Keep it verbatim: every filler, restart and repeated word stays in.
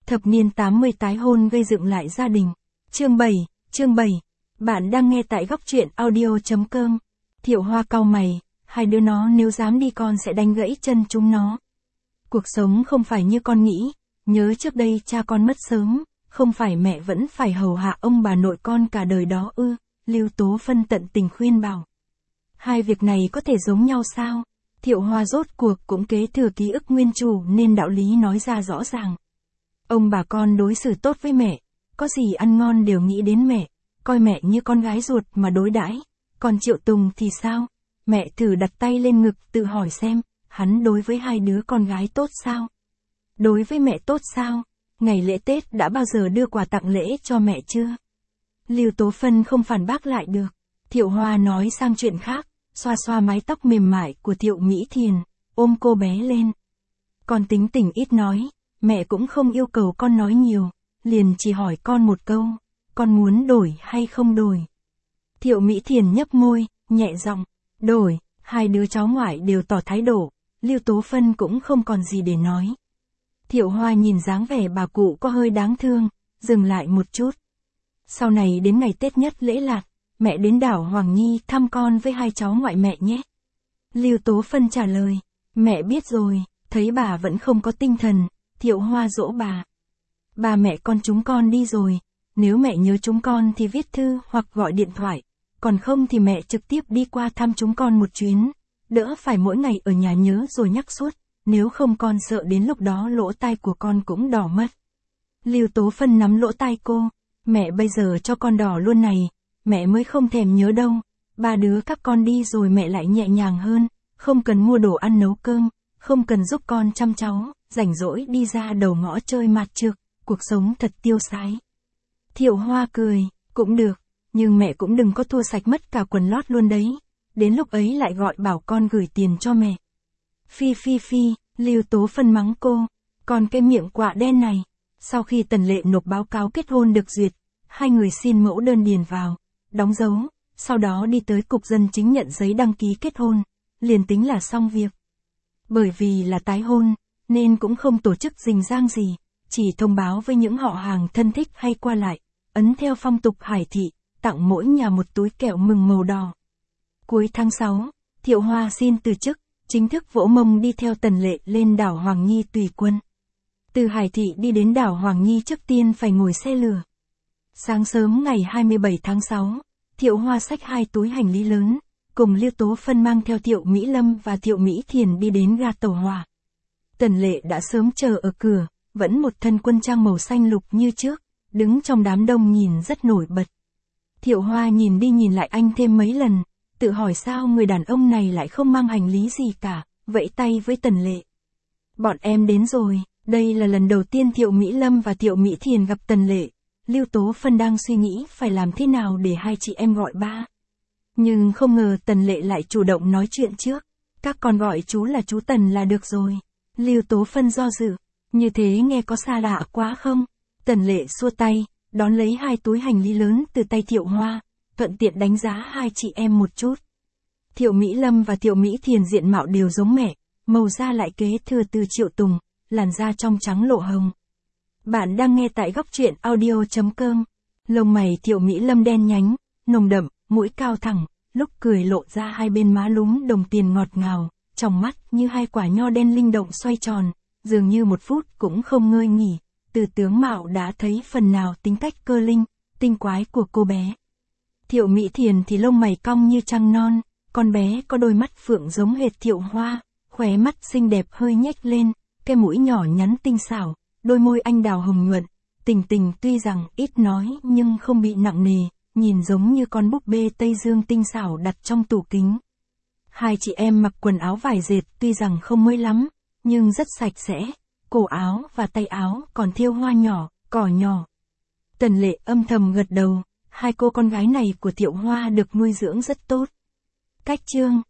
Thập niên tám mươi tái hôn gây dựng lại gia đình. Chương bảy, chương bảy. Bạn đang nghe tại góc truyện audio chấm com. Thiệu Hoa cau mày, hai đứa nó nếu dám đi con sẽ đánh gãy chân chúng nó. Cuộc sống không phải như con nghĩ, nhớ trước đây cha con mất sớm, không phải mẹ vẫn phải hầu hạ ông bà nội con cả đời đó ư, Lưu Tố Phân tận tình khuyên bảo. Hai việc này có thể giống nhau sao? Thiệu Hoa rốt cuộc cũng kế thừa ký ức nguyên chủ nên đạo lý nói ra rõ ràng. Ông bà con đối xử tốt với mẹ, có gì ăn ngon đều nghĩ đến mẹ, coi mẹ như con gái ruột mà đối đãi. Còn Triệu Tùng thì sao? Mẹ thử đặt tay lên ngực tự hỏi xem, hắn đối với hai đứa con gái tốt sao? Đối với mẹ tốt sao? Ngày lễ Tết đã bao giờ đưa quà tặng lễ cho mẹ chưa? Lưu Tố Phân không phản bác lại được. Thiệu Hoa nói sang chuyện khác, xoa xoa mái tóc mềm mại của Thiệu Mỹ Thiền, ôm cô bé lên. Con tính tình ít nói, mẹ cũng không yêu cầu con nói nhiều, liền chỉ hỏi con một câu, con muốn đổi hay không đổi? Thiệu Mỹ Thiền nhấp môi, nhẹ giọng, đổi. Hai đứa cháu ngoại đều tỏ thái độ, Lưu Tố Phân cũng không còn gì để nói. Thiệu Hoa nhìn dáng vẻ bà cụ có hơi đáng thương, dừng lại một chút. Sau này đến ngày Tết nhất lễ lạc, mẹ đến đảo Hoàng Nhi thăm con với hai cháu ngoại mẹ nhé. Lưu Tố Phân trả lời, mẹ biết rồi. Thấy bà vẫn không có tinh thần, Thiệu Hoa dỗ bà. Ba mẹ con chúng con đi rồi, nếu mẹ nhớ chúng con thì viết thư hoặc gọi điện thoại, còn không thì mẹ trực tiếp đi qua thăm chúng con một chuyến, đỡ phải mỗi ngày ở nhà nhớ rồi nhắc suốt, nếu không con sợ đến lúc đó lỗ tai của con cũng đỏ mất. Lưu Tố Phân nắm lỗ tai cô, mẹ bây giờ cho con đỏ luôn này, mẹ mới không thèm nhớ đâu, ba đứa các con đi rồi mẹ lại nhẹ nhàng hơn, không cần mua đồ ăn nấu cơm, không cần giúp con chăm cháu, rảnh rỗi đi ra đầu ngõ chơi mạt trược, cuộc sống thật tiêu sái. Thiệu Hoa cười, cũng được, nhưng mẹ cũng đừng có thua sạch mất cả quần lót luôn đấy, đến lúc ấy lại gọi bảo con gửi tiền cho mẹ. Phi phi phi, Lưu Tố Phân mắng cô, còn cái miệng quạ đen này. Sau khi Tần Lệ nộp báo cáo kết hôn được duyệt, hai người xin mẫu đơn điền vào, đóng dấu, sau đó đi tới cục dân chính nhận giấy đăng ký kết hôn, liền tính là xong việc. Bởi vì là tái hôn, nên cũng không tổ chức rình rang gì, chỉ thông báo với những họ hàng thân thích hay qua lại, ấn theo phong tục Hải thị, tặng mỗi nhà một túi kẹo mừng màu đỏ. Cuối tháng sáu, Thiệu Hoa xin từ chức, chính thức vỗ mông đi theo Tần Lệ lên đảo Hoàng Nhi tùy quân. Từ Hải thị đi đến đảo Hoàng Nhi trước tiên phải ngồi xe lửa. Sáng sớm ngày hai mươi bảy tháng sáu, Thiệu Hoa xách hai túi hành lý lớn, cùng Lưu Tố Phân mang theo Thiệu Mỹ Lâm và Thiệu Mỹ Thiền đi đến ga tàu hỏa. Tần Lệ đã sớm chờ ở cửa, vẫn một thân quân trang màu xanh lục như trước, đứng trong đám đông nhìn rất nổi bật. Thiệu Hoa nhìn đi nhìn lại anh thêm mấy lần, tự hỏi sao người đàn ông này lại không mang hành lý gì cả, vẫy tay với Tần Lệ. Bọn em đến rồi, đây là lần đầu tiên Thiệu Mỹ Lâm và Thiệu Mỹ Thiền gặp Tần Lệ. Lưu Tố Phân đang suy nghĩ phải làm thế nào để hai chị em gọi ba. Nhưng không ngờ Tần Lệ lại chủ động nói chuyện trước. Các con gọi chú là chú Tần là được rồi. Lưu Tố Phân do dự. Như thế nghe có xa lạ quá không? Tần Lệ xua tay, đón lấy hai túi hành lý lớn từ tay Thiệu Hoa, thuận tiện đánh giá hai chị em một chút. Thiệu Mỹ Lâm và Thiệu Mỹ Thiền diện mạo đều giống mẹ, màu da lại kế thừa từ Triệu Tùng, làn da trong trắng lộ hồng. Bạn đang nghe tại góc truyện audio chấm com. Lông mày Thiệu Mỹ Lâm đen nhánh, nồng đậm, mũi cao thẳng, lúc cười lộ ra hai bên má lúm đồng tiền ngọt ngào, trong mắt như hai quả nho đen linh động xoay tròn, dường như một phút cũng không ngơi nghỉ. Từ tướng mạo đã thấy phần nào tính cách cơ linh, tinh quái của cô bé. Thiệu Mỹ Thiền thì lông mày cong như trăng non, con bé có đôi mắt phượng giống hệt Thiệu Hoa, khóe mắt xinh đẹp hơi nhếch lên, cái mũi nhỏ nhắn tinh xảo, đôi môi anh đào hồng nhuận, Tình Tình tuy rằng ít nói nhưng không bị nặng nề, nhìn giống như con búp bê Tây Dương tinh xảo đặt trong tủ kính. Hai chị em mặc quần áo vải dệt tuy rằng không mới lắm, nhưng rất sạch sẽ, cổ áo và tay áo còn thêu hoa nhỏ, cỏ nhỏ. Tần Lệ âm thầm gật đầu, hai cô con gái này của Thiệu Hoa được nuôi dưỡng rất tốt. Cách chương